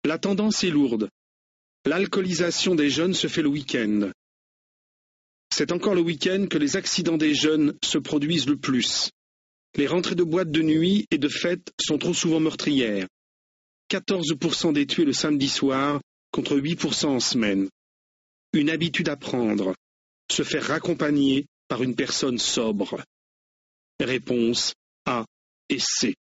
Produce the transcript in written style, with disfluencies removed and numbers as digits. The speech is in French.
La tendance est lourde. L'alcoolisation des jeunes se fait le week-end. C'est encore le week-end que les accidents des jeunes se produisent le plus. Les rentrées de boîte de nuit et de fêtes sont trop souvent meurtrières. 14% des tués le samedi soir contre 8% en semaine. Une habitude à prendre. Se faire raccompagner par une personne sobre. Réponse A et C.